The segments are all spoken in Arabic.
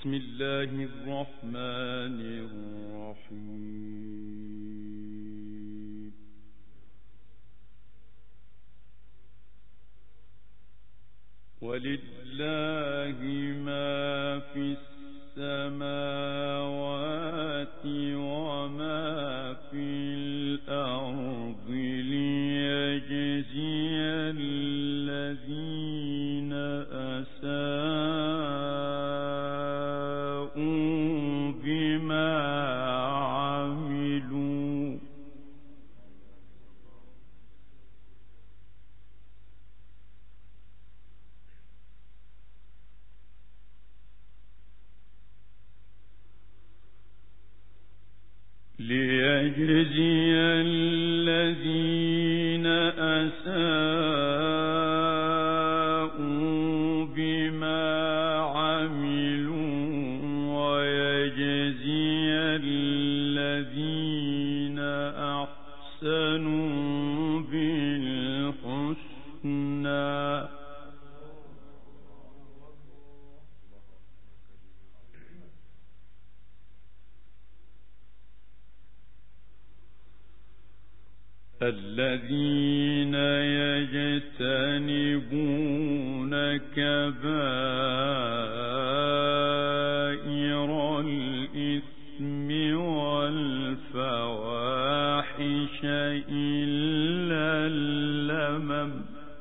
بسم الله الرحمن الرحيم. ولله ما في السماوات وما في الأرض ليجزي الذين أساءوا بما عملوا ويجزي الذين أحسنوا بالحسنى. الذين يجتنبون كبائر الإثم والفواحش إلا اللمم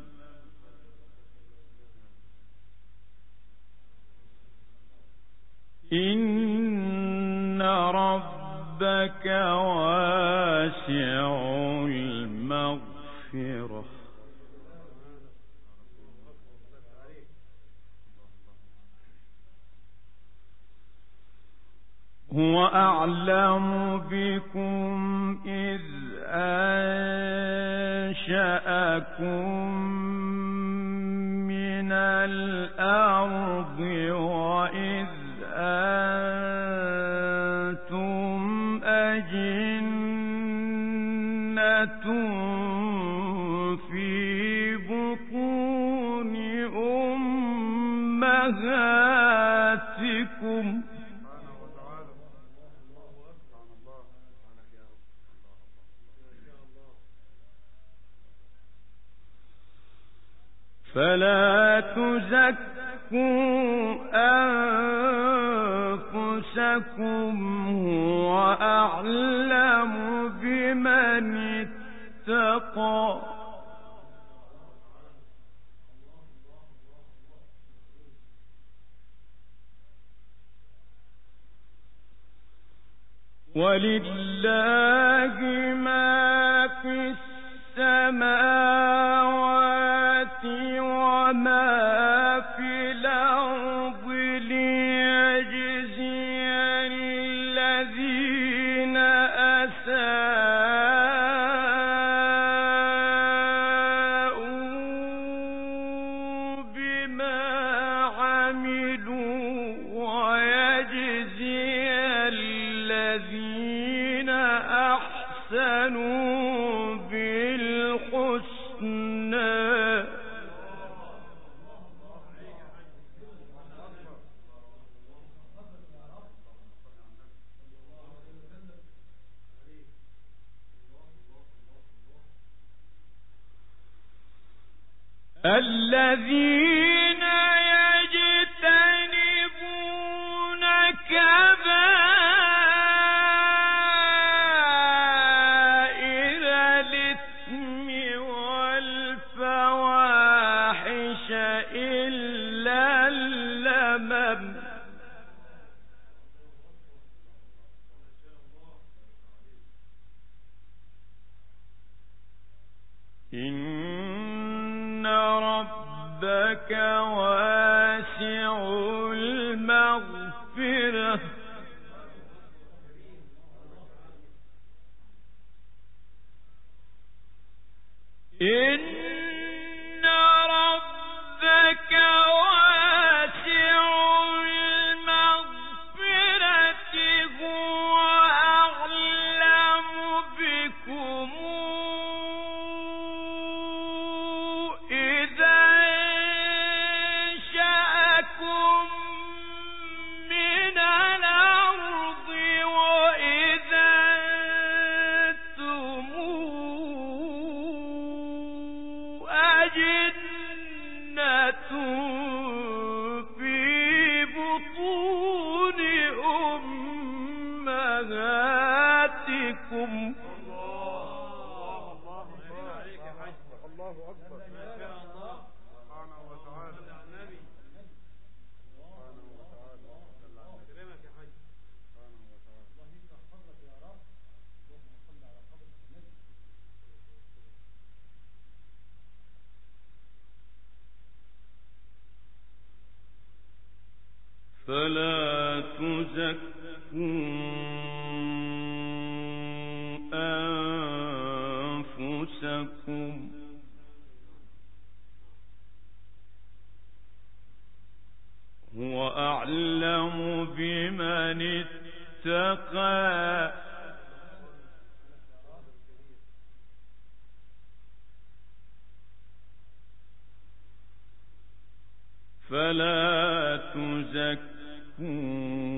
إن ربك واسع المغفرة هو أعلم بكم إذ أنشأكم من الأرض وإذ أنتم أجنة في بطون أمهاتكم فلا تزكوا أنفسكم هو أعلم بمن اتقى ولله ما في السماوات وما في الأرض ليجزي الذين أساءوا بما عملوا ويجزي الذين أحسنوا بالحسنى. الذين يجتنبون كبائر الإثم والفواحش إلا اللمم إن ربك واسع المغفرة إن ربك واسع المغفرة هو أعلم بكم إذا أنشأكم من فلا تزكوا أنفسكم هو أعلم بمن اتقى فلا تزكوا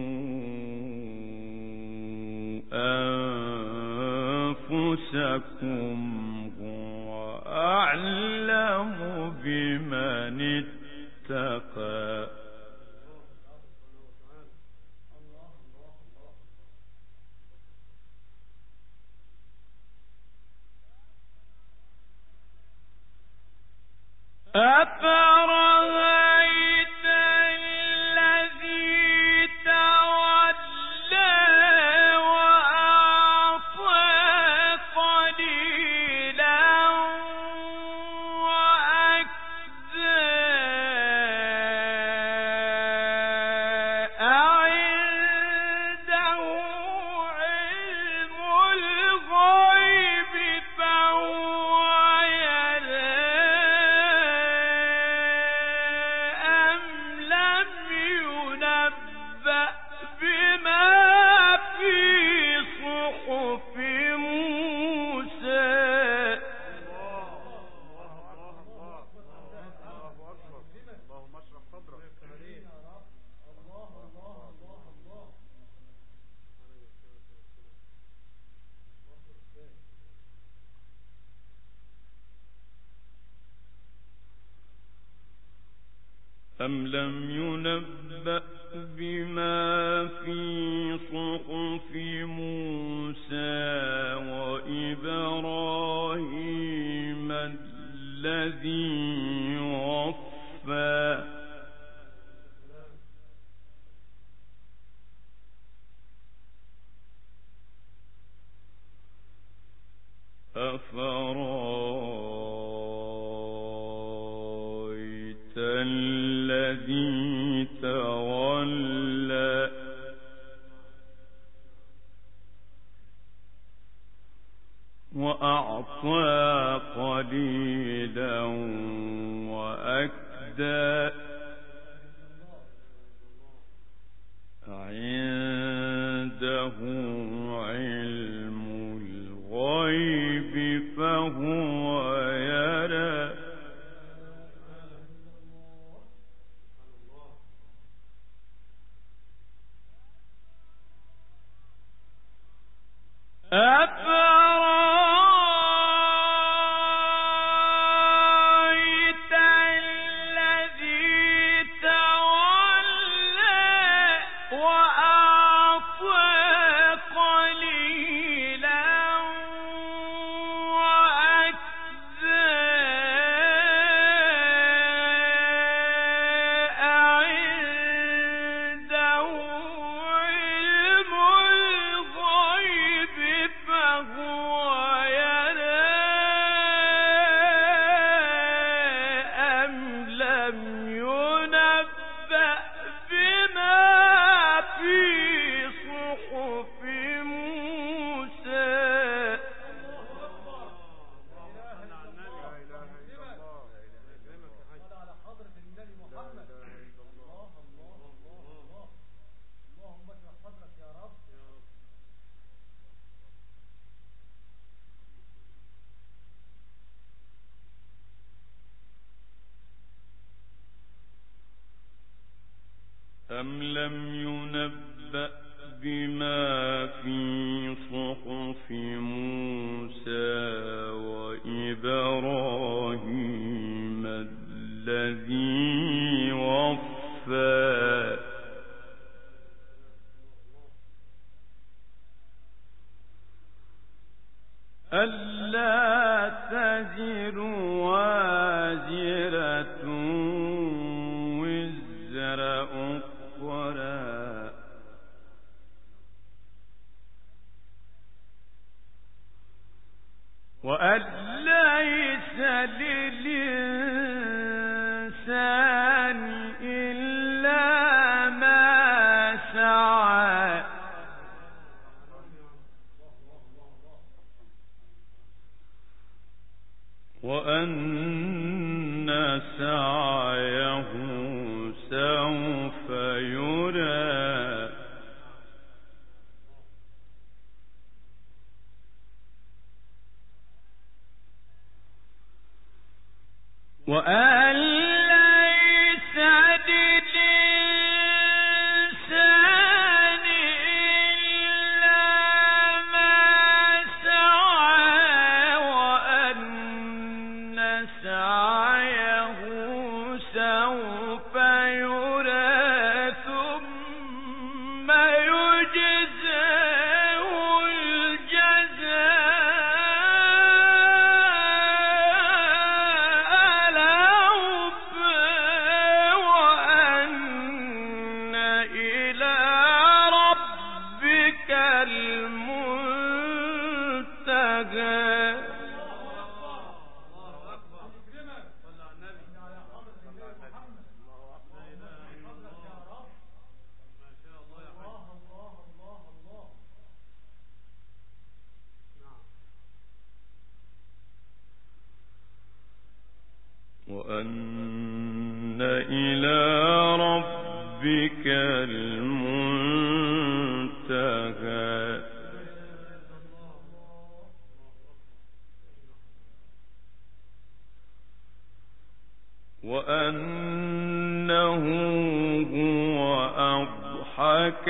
أنفسكم هو أعلم بمن اتقى أفرأيت الذي تولى وأعطى قليلا وأكدى أعنده علم الغيب فهو أم لم ينبأ بما في صحف موسى وإبراهيم الذي وفى أفرأيت الذي تولى وأعطى قليلا وأكدى عنده علم الغيب فهو يرى أفرأيت الذي تولى وأعطى قليلا وأكدى أعنده علم الغيب فهو يرى أم لم ينبأ بما في صحف موسى أم لم ينبأ بما في صحف موسى وإبراهيم الذي وفى ألا تزر وازرة وزر أخرى وأن ليس للإنسان إلا ما سعى وأن سعيه في الآخرة فهو يرى أم لم ينبأ بما في صحف موسى وإبراهيم الذي وفى ألا تزر وازرة وزر أخرى وأن ليس للإنسان إلا ما سعى وأن سعيه في الآخرة فهو يرى أم لم ينبأ بما في صحف موسى وإبراهيم الذي وفى ألا تزر وازرة وزر أخرى وأن ليس للإنسان إلا وأن سعيه سوف يرى وأن ليس للإنسان إلا ما سعى وأن سعيه سوف يرى ثم يجزاه وأن إلى ربك المنتهى وأنه هو أضحك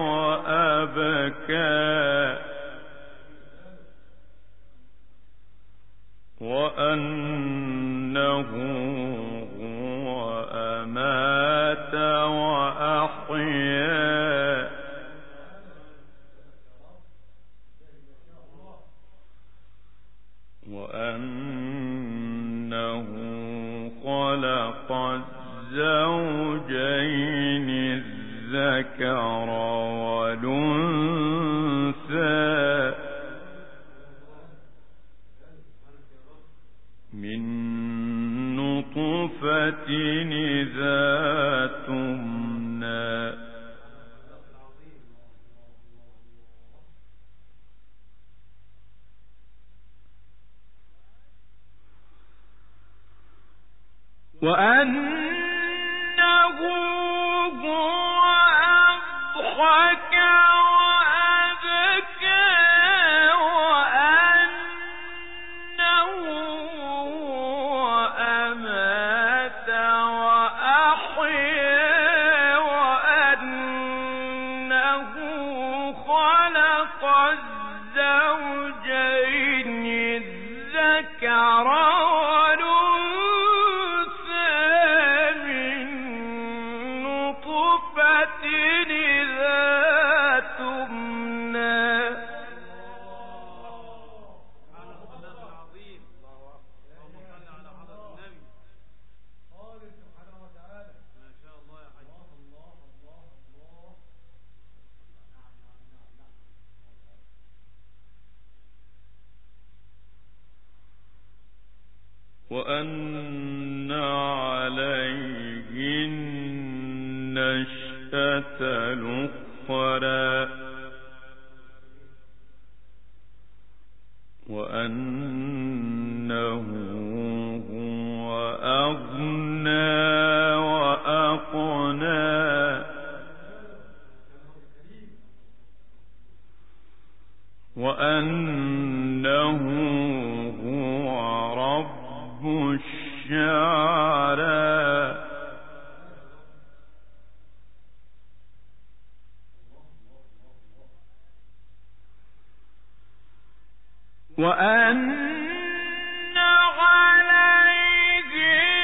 وأبكى وأنه هو أمات وأحيا وأنه خلق الزوجين الذكر والأنثى من نطفة إذا تمنى وأنه هو أضحك وأبكى وأنه هو أمات وأحيا وأنه خلق الزوجين الذكر وأن عليه النشأة الأخرى وأنه هو أغنى وأقنى وأنه هو رب الشعرى وأن عليه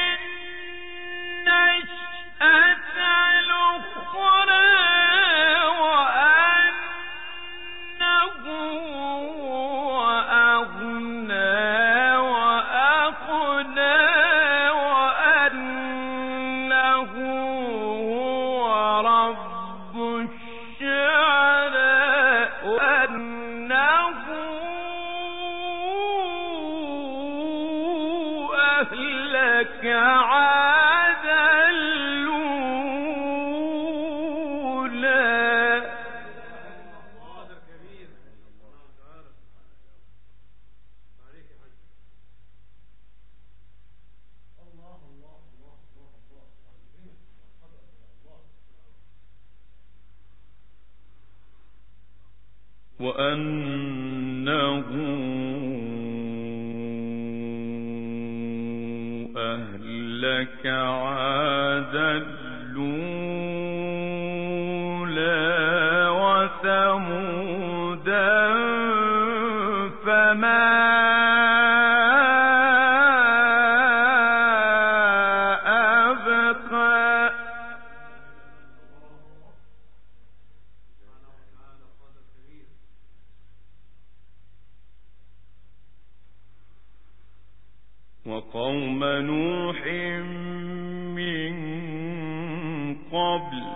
النشأة الأخرى وأنه هو أغنى وأقنى وأنه هو رب الشعرى وأنه أهلك عادا الأولى وأنه أهلك عادا الأولى وثمودا فما أبقى وقوم نوح من قبل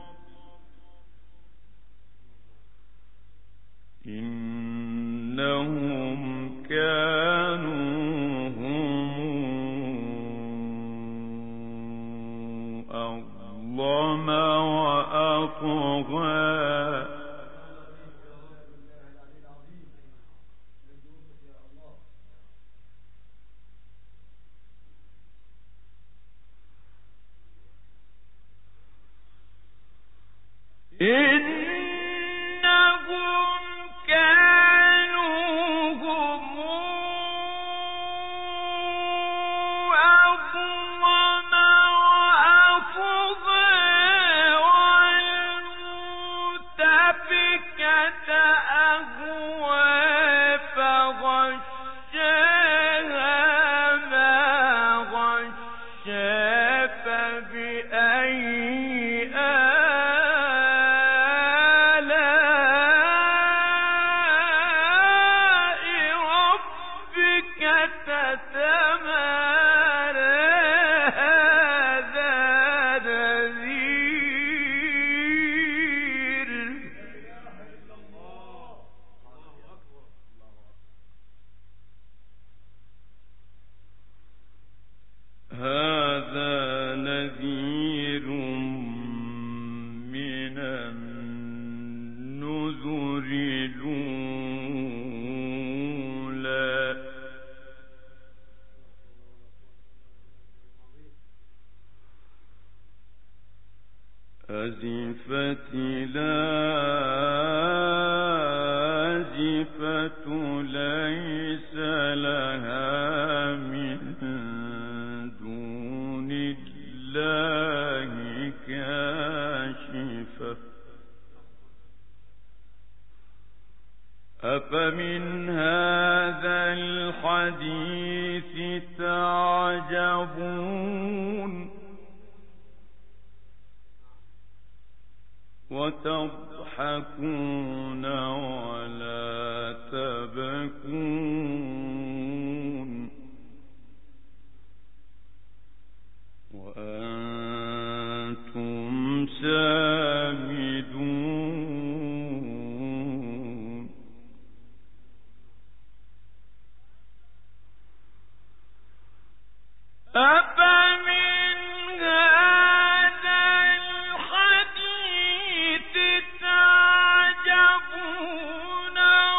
إنهم كانوا هم أظلم وأطغى إنهم كانوا هم أظلم وأطغى والمؤتفكة أهوى فغشاها ما غشا فبأي هذا نذير من النذر الأولى أزفت الآزفة ليس لها من دون الله كاشفة أفمن هذا الحديث تعجبون وتضحكون ولا تبكون وأنتم سامدون أفمن هذا الحديث تعجبون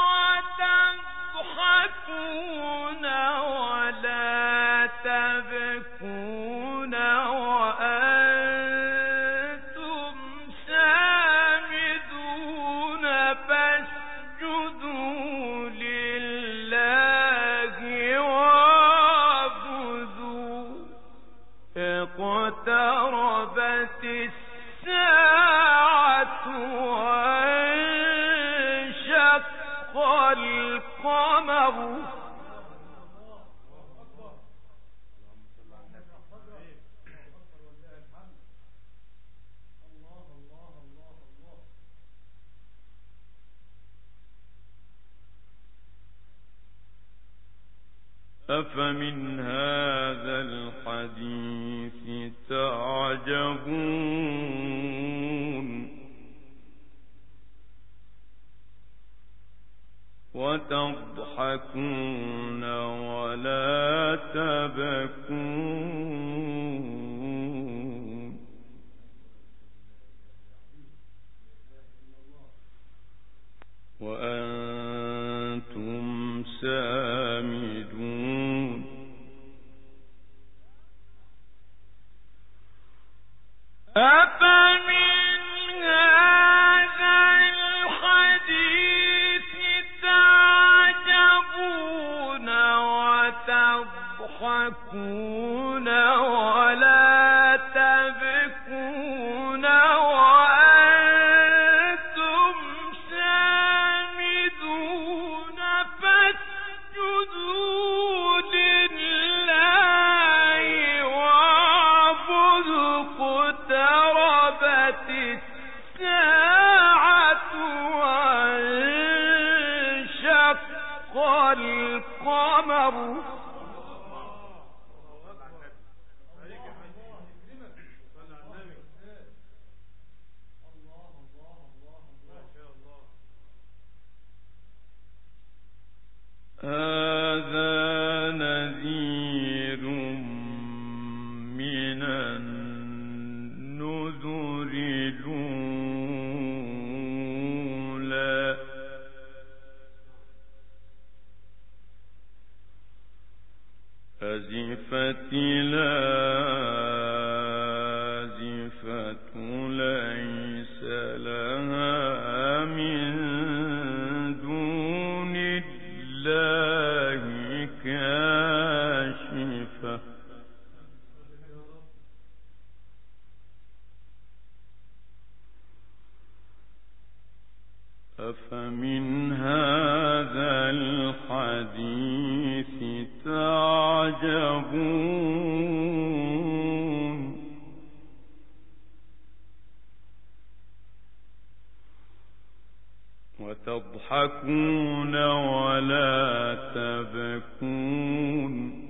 وتضحكون ولا تبكون وأنتم سامدون فاسجدوا لله واعبدوا اقتربت الساعة وانشق القمر أفمن هذا الحديث تعجبون وتضحكون ولا تبكون وأنتم سامدون أفمن هذا الحديث ولا تبكون وأنتم سامدون فاسجدوا لله واعبدوا اقتربت الساعة وانشق القمر هذا نذير من النذر الأولى أزفت الآزفة ليس لها من دون الله كاشفة أفمن هذا الحديث تعجبون وتضحكون ولا تبكون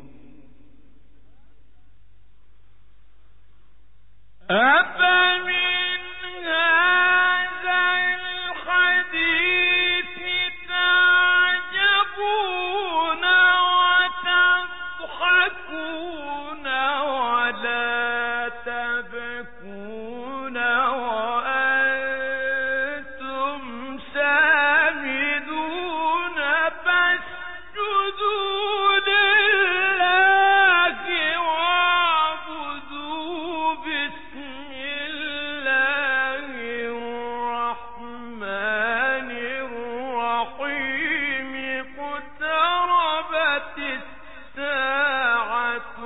أفمن هذا الحديث تعجبون وتضحكون ولا تبكون وأنتم سامدون فاسجدوا لله واعبدوا بسم الله الرحمن الرحيم اقتربت الساعة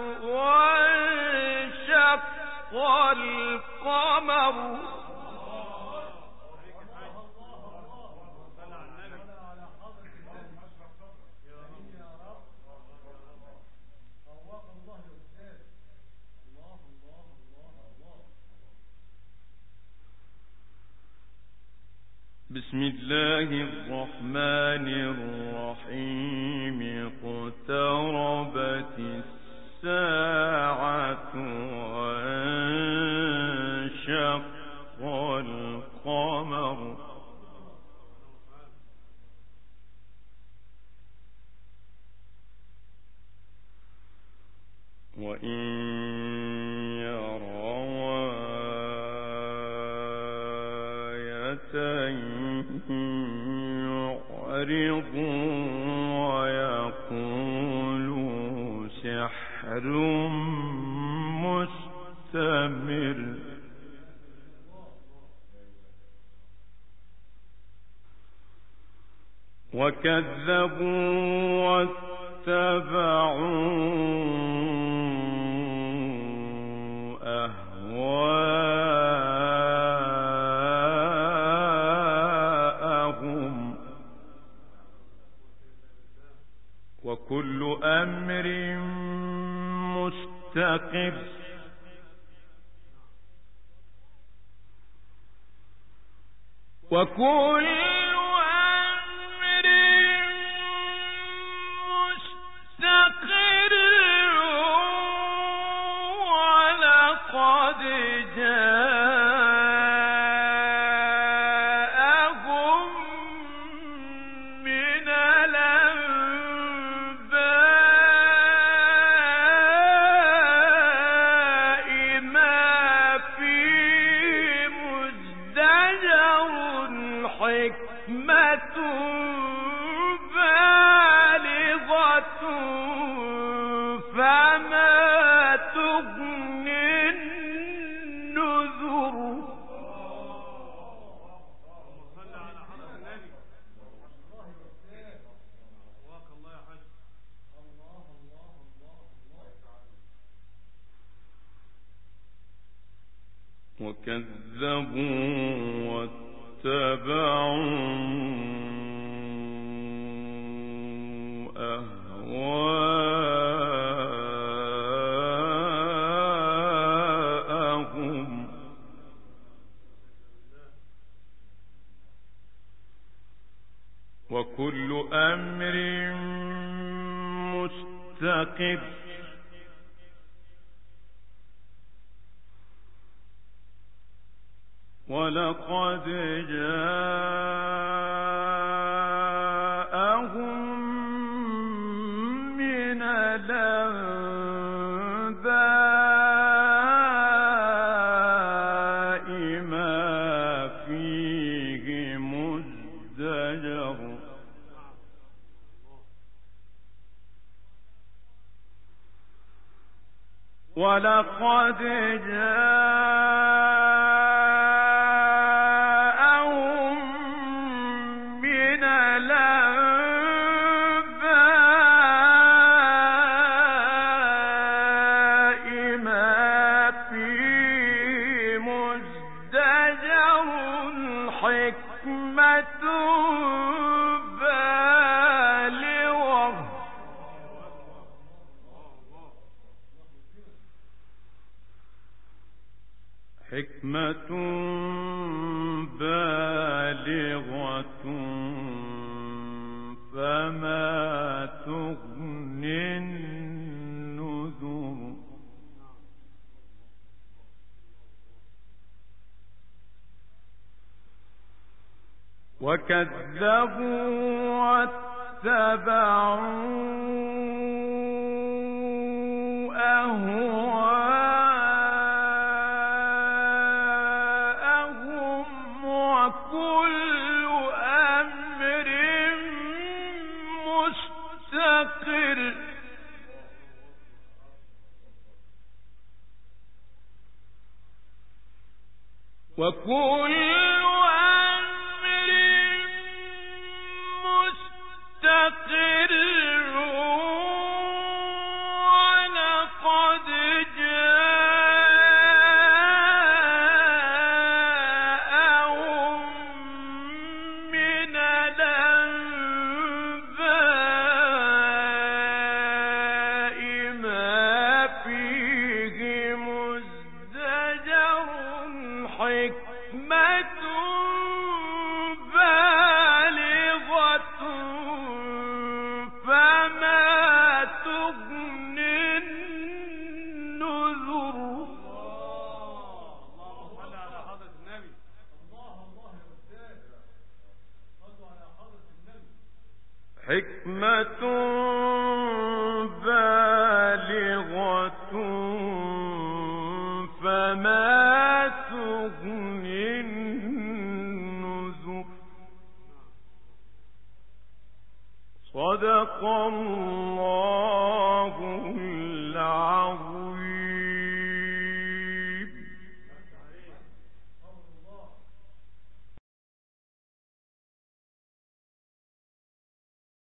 وانشق القمر بسم الله الرحمن الرحيم اقتربت الساعة وانشق القمر وإن يروا آية يعرضوا ويقولوا سحر مستمر وكذبوا واتبعوا أهواءهم وكل أمر مستقر وكل أمر مستقر ولقد جاءهم من الأنباء ما فيه مزدجر حكم وكذبوا واتبعوا أهواءهم وكل أمر مستقر ولقد جاءهم من الأنباء ما فيه مزدجر ولقد جاءهم من الأنباء ما فيه مزدجر حكمة بالغة فما تغني النذر وكذبوا واتبعوا أهواءهم وكل أمر مستقر وكل أمر مستقر ولقد جاءهم من الأنباء ما فيه مزدجر حكمة بالغة فما تغني النذر اللهم صل على حضرة النبي. الله يا أستاذ صلوا على حضرة النبي. حكمة بالغة فما تغني النذر صدق الله